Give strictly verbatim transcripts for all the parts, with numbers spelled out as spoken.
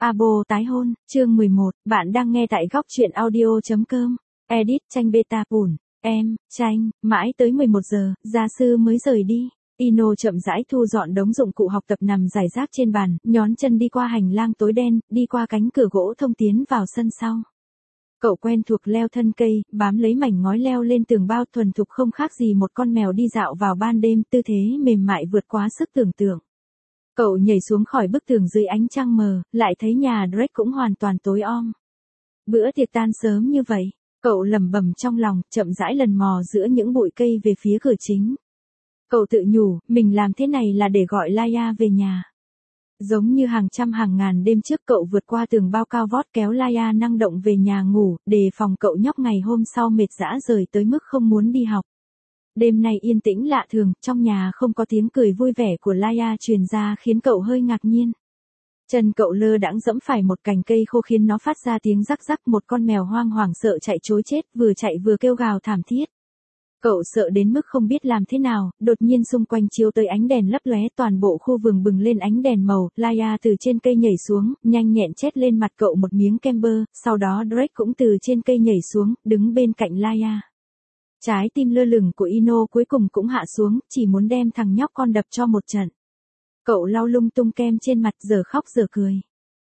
Abo tái hôn, chương mười một, bạn đang nghe tại góc truyện audio.com. Edit tranh beta bùn. Em, tranh, mãi tới mười một giờ, gia sư mới rời đi. Ino chậm rãi thu dọn đống dụng cụ học tập nằm rải rác trên bàn, nhón chân đi qua hành lang tối đen, đi qua cánh cửa gỗ thông tiến vào sân sau. Cậu quen thuộc leo thân cây, bám lấy mảnh ngói leo lên tường bao thuần thục không khác gì một con mèo đi dạo vào ban đêm, tư thế mềm mại vượt quá sức tưởng tượng. Cậu nhảy xuống khỏi bức tường dưới ánh trăng mờ, lại thấy nhà Drake cũng hoàn toàn tối om. Bữa tiệc tan sớm như vậy, cậu lẩm bẩm trong lòng, chậm rãi lần mò giữa những bụi cây về phía cửa chính. Cậu tự nhủ, mình làm thế này là để gọi Laia về nhà. Giống như hàng trăm hàng ngàn đêm trước cậu vượt qua tường bao cao vót kéo Laia năng động về nhà ngủ, đề phòng cậu nhóc ngày hôm sau mệt rã rời tới mức không muốn đi học. Đêm nay yên tĩnh lạ thường, trong nhà không có tiếng cười vui vẻ của Laia truyền ra khiến cậu hơi ngạc nhiên. Chân cậu lơ đãng dẫm phải một cành cây khô khiến nó phát ra tiếng rắc rắc, một con mèo hoang hoảng sợ chạy trối chết, vừa chạy vừa kêu gào thảm thiết. Cậu sợ đến mức không biết làm thế nào, đột nhiên xung quanh chiếu tới ánh đèn lấp lóe, toàn bộ khu vườn bừng lên ánh đèn màu. Laia từ trên cây nhảy xuống, nhanh nhẹn chét lên mặt cậu một miếng kem bơ, sau đó Drake cũng từ trên cây nhảy xuống, đứng bên cạnh Laia. Trái tim lơ lửng của Ino cuối cùng cũng hạ xuống, chỉ muốn đem thằng nhóc con đập cho một trận. Cậu lau lung tung kem trên mặt, giờ khóc giờ cười.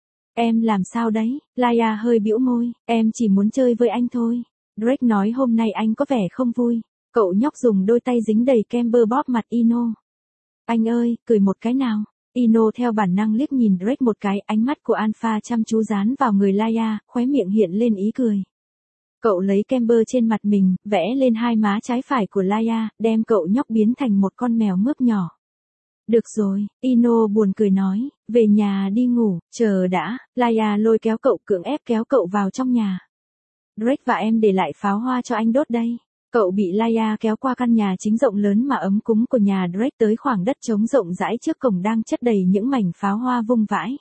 Em làm sao đấy? Laia hơi bĩu môi, em chỉ muốn chơi với anh thôi. Drake nói hôm nay anh có vẻ không vui. Cậu nhóc dùng đôi tay dính đầy kem bơ bóp mặt Ino. Anh ơi, cười một cái nào. Ino theo bản năng liếc nhìn Drake một cái, ánh mắt của Alpha chăm chú dán vào người Laia, khóe miệng hiện lên ý cười. Cậu lấy kem bơ trên mặt mình, vẽ lên hai má trái phải của Laia, đem cậu nhóc biến thành một con mèo mướp nhỏ. Được rồi, Ino buồn cười nói, về nhà đi ngủ, chờ đã. Laia lôi kéo cậu, cưỡng ép kéo cậu vào trong nhà. Drake và em để lại pháo hoa cho anh đốt đây. Cậu bị Laia kéo qua căn nhà chính rộng lớn mà ấm cúng của nhà Drake tới khoảng đất trống rộng rãi trước cổng đang chất đầy những mảnh pháo hoa vung vãi.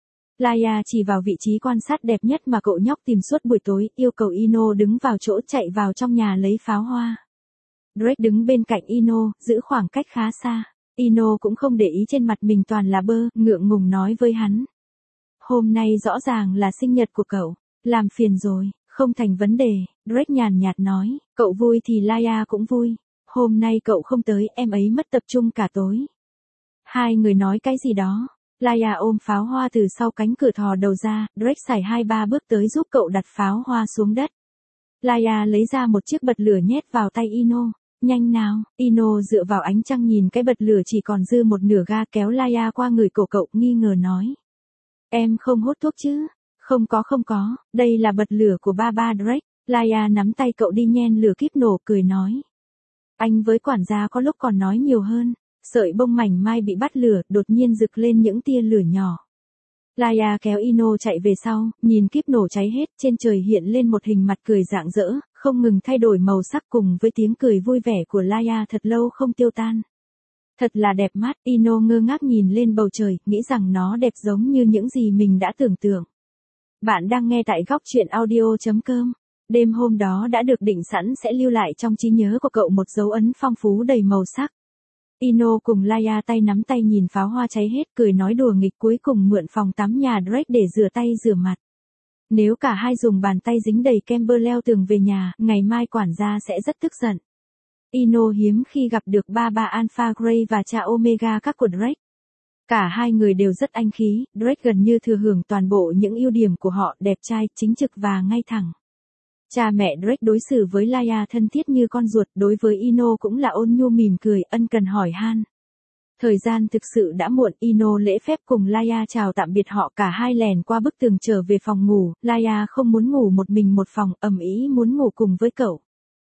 Laia chỉ vào vị trí quan sát đẹp nhất mà cậu nhóc tìm suốt buổi tối, yêu cầu Ino đứng vào chỗ chạy vào trong nhà lấy pháo hoa. Drake đứng bên cạnh Ino, giữ khoảng cách khá xa. Ino cũng không để ý trên mặt mình toàn là bơ, ngượng ngùng nói với hắn. Hôm nay rõ ràng là sinh nhật của cậu, làm phiền rồi, không thành vấn đề, Drake nhàn nhạt nói, cậu vui thì Laia cũng vui. Hôm nay cậu không tới, em ấy mất tập trung cả tối. Hai người nói cái gì đó. Laia ôm pháo hoa từ sau cánh cửa thò đầu ra, Drake xài hai ba bước tới giúp cậu đặt pháo hoa xuống đất. Laia lấy ra một chiếc bật lửa nhét vào tay Ino. Nhanh nào, Ino dựa vào ánh trăng nhìn cái bật lửa chỉ còn dư một nửa ga, kéo Laia qua người cổ cậu, nghi ngờ nói. Em không hút thuốc chứ? Không có không có, đây là bật lửa của ba ba Drake. Laia nắm tay cậu đi nhen lửa kíp nổ, cười nói. Anh với quản gia có lúc còn nói nhiều hơn. Sợi bông mảnh mai bị bắt lửa, đột nhiên rực lên những tia lửa nhỏ. Laia kéo Ino chạy về sau, nhìn kíp nổ cháy hết, trên trời hiện lên một hình mặt cười rạng rỡ, không ngừng thay đổi màu sắc cùng với tiếng cười vui vẻ của Laia thật lâu không tiêu tan. Thật là đẹp mắt, Ino ngơ ngác nhìn lên bầu trời, nghĩ rằng nó đẹp giống như những gì mình đã tưởng tượng. Bạn đang nghe tại góc truyện audio.com. Đêm hôm đó đã được định sẵn sẽ lưu lại trong trí nhớ của cậu một dấu ấn phong phú đầy màu sắc. Ino cùng Laia tay nắm tay nhìn pháo hoa cháy hết, cười nói đùa nghịch, cuối cùng mượn phòng tắm nhà Drake để rửa tay rửa mặt. Nếu cả hai dùng bàn tay dính đầy kem bơ leo tường về nhà, ngày mai quản gia sẽ rất tức giận. Ino hiếm khi gặp được ba ba Alpha Grey và cha Omega các của Drake. Cả hai người đều rất anh khí, Drake gần như thừa hưởng toàn bộ những ưu điểm của họ, đẹp trai, chính trực và ngay thẳng. Cha mẹ Drake đối xử với Laia thân thiết như con ruột, đối với Ino cũng là ôn nhu mỉm cười, ân cần hỏi han. Thời gian thực sự đã muộn, Ino lễ phép cùng Laia chào tạm biệt họ, cả hai lèn qua bức tường trở về phòng ngủ. Laia không muốn ngủ một mình một phòng, ầm ĩ muốn ngủ cùng với cậu.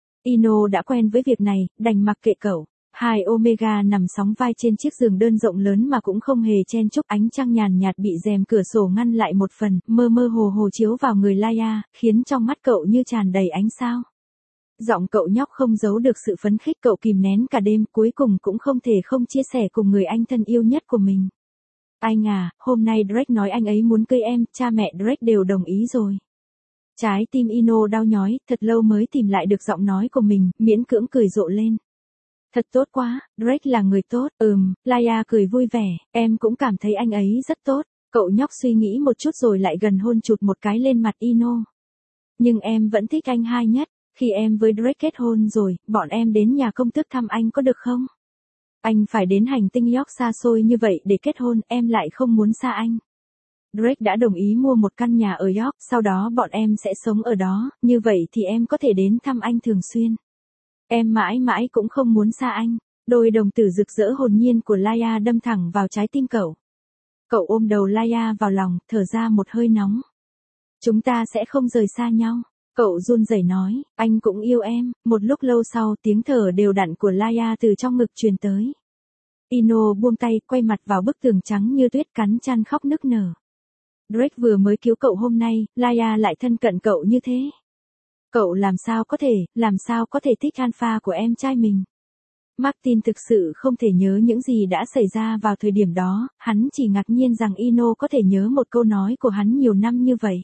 Ino đã quen với việc này, đành mặc kệ cậu. Hai Omega nằm sóng vai trên chiếc giường đơn rộng lớn mà cũng không hề chen chúc, ánh trăng nhàn nhạt bị rèm cửa sổ ngăn lại một phần, mơ mơ hồ hồ chiếu vào người Laia, khiến trong mắt cậu như tràn đầy ánh sao. Giọng cậu nhóc không giấu được sự phấn khích, cậu kìm nén cả đêm, cuối cùng cũng không thể không chia sẻ cùng người anh thân yêu nhất của mình. Anh à, hôm nay Drake nói anh ấy muốn cưới em, cha mẹ Drake đều đồng ý rồi. Trái tim Ino đau nhói, thật lâu mới tìm lại được giọng nói của mình, miễn cưỡng cười rộ lên. Thật tốt quá, Drake là người tốt, ừm, Laia cười vui vẻ, em cũng cảm thấy anh ấy rất tốt. Cậu nhóc suy nghĩ một chút rồi lại gần hôn chụt một cái lên mặt Ino. Nhưng em vẫn thích anh hai nhất, khi em với Drake kết hôn rồi, bọn em đến nhà công tước thăm anh có được không? Anh phải đến hành tinh York xa xôi như vậy để kết hôn, em lại không muốn xa anh. Drake đã đồng ý mua một căn nhà ở York, sau đó bọn em sẽ sống ở đó, như vậy thì em có thể đến thăm anh thường xuyên. Em mãi mãi cũng không muốn xa anh. Đôi đồng tử rực rỡ hồn nhiên của Laia đâm thẳng vào trái tim cậu. Cậu ôm đầu Laia vào lòng, thở ra một hơi nóng. Chúng ta sẽ không rời xa nhau. Cậu run rẩy nói, anh cũng yêu em. Một lúc lâu sau, tiếng thở đều đặn của Laia từ trong ngực truyền tới. Ino buông tay, quay mặt vào bức tường trắng như tuyết, cắn chăn khóc nức nở. Drake vừa mới cứu cậu hôm nay, Laia lại thân cận cậu như thế. Cậu làm sao có thể, làm sao có thể thích alpha của em trai mình. Martin thực sự không thể nhớ những gì đã xảy ra vào thời điểm đó, hắn chỉ ngạc nhiên rằng Ino có thể nhớ một câu nói của hắn nhiều năm như vậy.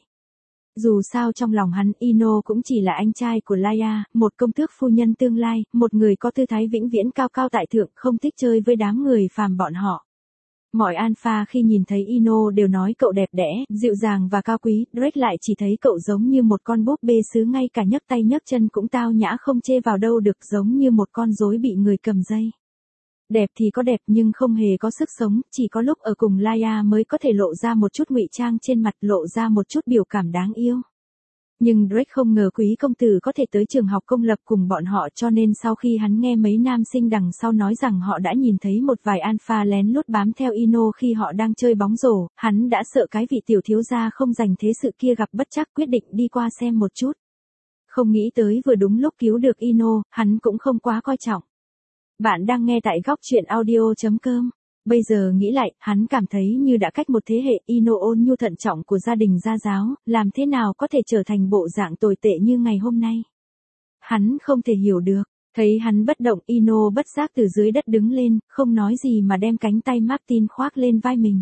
Dù sao trong lòng hắn, Ino cũng chỉ là anh trai của Laia, một công tước phu nhân tương lai, một người có tư thái vĩnh viễn cao cao tại thượng, không thích chơi với đám người phàm bọn họ. Mọi alpha khi nhìn thấy Ino đều nói cậu đẹp đẽ, dịu dàng và cao quý, Drake lại chỉ thấy cậu giống như một con búp bê sứ, ngay cả nhấc tay nhấc chân cũng tao nhã không chê vào đâu được, giống như một con rối bị người cầm dây. Đẹp thì có đẹp nhưng không hề có sức sống, chỉ có lúc ở cùng Laia mới có thể lộ ra một chút ngụy trang trên mặt, lộ ra một chút biểu cảm đáng yêu. Nhưng Drake không ngờ quý công tử có thể tới trường học công lập cùng bọn họ, cho nên sau khi hắn nghe mấy nam sinh đằng sau nói rằng họ đã nhìn thấy một vài alpha lén lút bám theo Ino khi họ đang chơi bóng rổ, hắn đã sợ cái vị tiểu thiếu gia không dành thế sự kia gặp bất trắc, quyết định đi qua xem một chút. Không nghĩ tới vừa đúng lúc cứu được Ino, hắn cũng không quá coi trọng. Bạn đang nghe tại góc truyện audio chấm com. Bây giờ nghĩ lại, hắn cảm thấy như đã cách một thế hệ. Ino ôn nhu thận trọng của gia đình gia giáo, làm thế nào có thể trở thành bộ dạng tồi tệ như ngày hôm nay. Hắn không thể hiểu được, thấy hắn bất động, Ino bất giác từ dưới đất đứng lên, không nói gì mà đem cánh tay Martin khoác lên vai mình.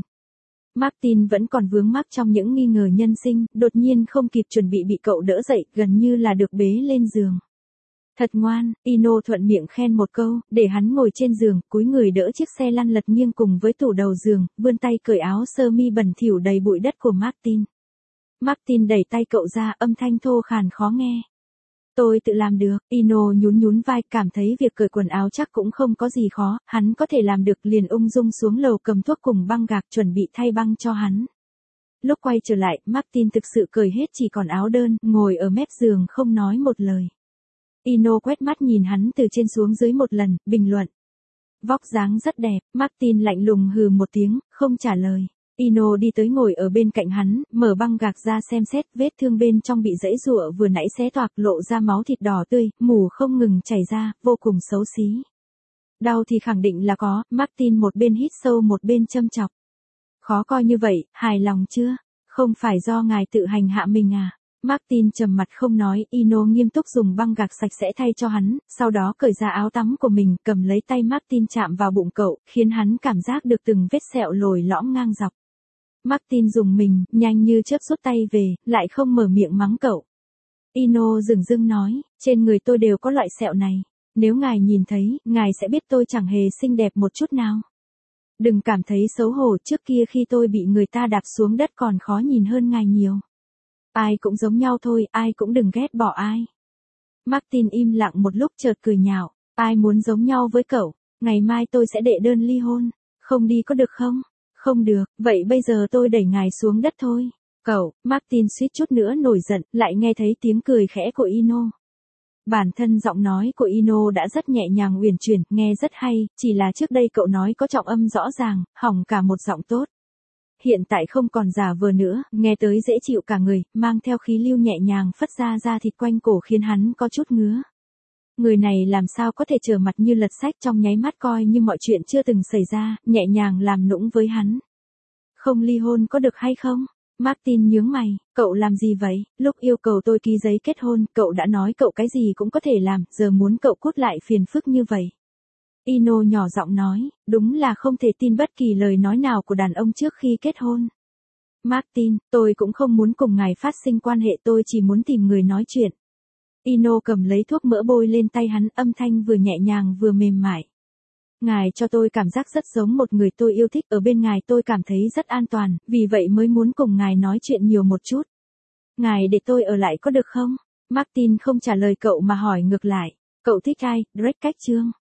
Martin vẫn còn vướng mắc trong những nghi ngờ nhân sinh, đột nhiên không kịp chuẩn bị bị cậu đỡ dậy, gần như là được bế lên giường. Thật ngoan, Ino thuận miệng khen một câu, để hắn ngồi trên giường, cúi người đỡ chiếc xe lăn lật nghiêng cùng với tủ đầu giường, vươn tay cởi áo sơ mi bẩn thỉu đầy bụi đất của Martin. Martin đẩy tay cậu ra, âm thanh thô khàn khó nghe. Tôi tự làm được, Ino nhún nhún vai, cảm thấy việc cởi quần áo chắc cũng không có gì khó, hắn có thể làm được, liền ung dung xuống lầu cầm thuốc cùng băng gạc chuẩn bị thay băng cho hắn. Lúc quay trở lại, Martin thực sự cởi hết chỉ còn áo đơn, ngồi ở mép giường không nói một lời. Ino quét mắt nhìn hắn từ trên xuống dưới một lần, bình luận. Vóc dáng rất đẹp, Martin lạnh lùng hừ một tiếng, không trả lời. Ino đi tới ngồi ở bên cạnh hắn, mở băng gạc ra xem xét, vết thương bên trong bị giãy giụa vừa nãy xé toạc, lộ ra máu thịt đỏ tươi, mủ không ngừng chảy ra, vô cùng xấu xí. Đau thì khẳng định là có, Martin một bên hít sâu một bên châm chọc. Khó coi như vậy, hài lòng chưa? Không phải do ngài tự hành hạ mình à? Martin trầm mặt không nói, Ino nghiêm túc dùng băng gạc sạch sẽ thay cho hắn, sau đó cởi ra áo tắm của mình, cầm lấy tay Martin chạm vào bụng cậu, khiến hắn cảm giác được từng vết sẹo lồi lõm ngang dọc. Martin dùng mình, nhanh như chớp rút tay về, lại không mở miệng mắng cậu. Ino dửng dưng nói, trên người tôi đều có loại sẹo này. Nếu ngài nhìn thấy, ngài sẽ biết tôi chẳng hề xinh đẹp một chút nào. Đừng cảm thấy xấu hổ, trước kia khi tôi bị người ta đạp xuống đất còn khó nhìn hơn ngài nhiều. Ai cũng giống nhau thôi, ai cũng đừng ghét bỏ ai. Martin im lặng một lúc chợt cười nhạo, ai muốn giống nhau với cậu, ngày mai tôi sẽ đệ đơn ly hôn, không đi có được không? Không được, vậy bây giờ tôi đẩy ngài xuống đất thôi. Cậu, Martin suýt chút nữa nổi giận, lại nghe thấy tiếng cười khẽ của Ino. Bản thân giọng nói của Ino đã rất nhẹ nhàng uyển chuyển, nghe rất hay, chỉ là trước đây cậu nói có trọng âm rõ ràng, hỏng cả một giọng tốt. Hiện tại không còn giả vờ nữa, nghe tới dễ chịu cả người, mang theo khí lưu nhẹ nhàng phất ra da thịt quanh cổ khiến hắn có chút ngứa. Người này làm sao có thể trở mặt như lật sách, trong nháy mắt coi như mọi chuyện chưa từng xảy ra, nhẹ nhàng làm nũng với hắn. Không ly hôn có được hay không? Martin nhướng mày, cậu làm gì vậy? Lúc yêu cầu tôi ký giấy kết hôn, cậu đã nói cậu cái gì cũng có thể làm, giờ muốn cậu cút lại phiền phức như vậy. Ino nhỏ giọng nói, đúng là không thể tin bất kỳ lời nói nào của đàn ông trước khi kết hôn. Martin, tôi cũng không muốn cùng ngài phát sinh quan hệ, tôi chỉ muốn tìm người nói chuyện. Ino cầm lấy thuốc mỡ bôi lên tay hắn, âm thanh vừa nhẹ nhàng vừa mềm mại. Ngài cho tôi cảm giác rất giống một người tôi yêu thích, ở bên ngài tôi cảm thấy rất an toàn, vì vậy mới muốn cùng ngài nói chuyện nhiều một chút. Ngài để tôi ở lại có được không? Martin không trả lời cậu mà hỏi ngược lại. Cậu thích ai, Drake cách chương?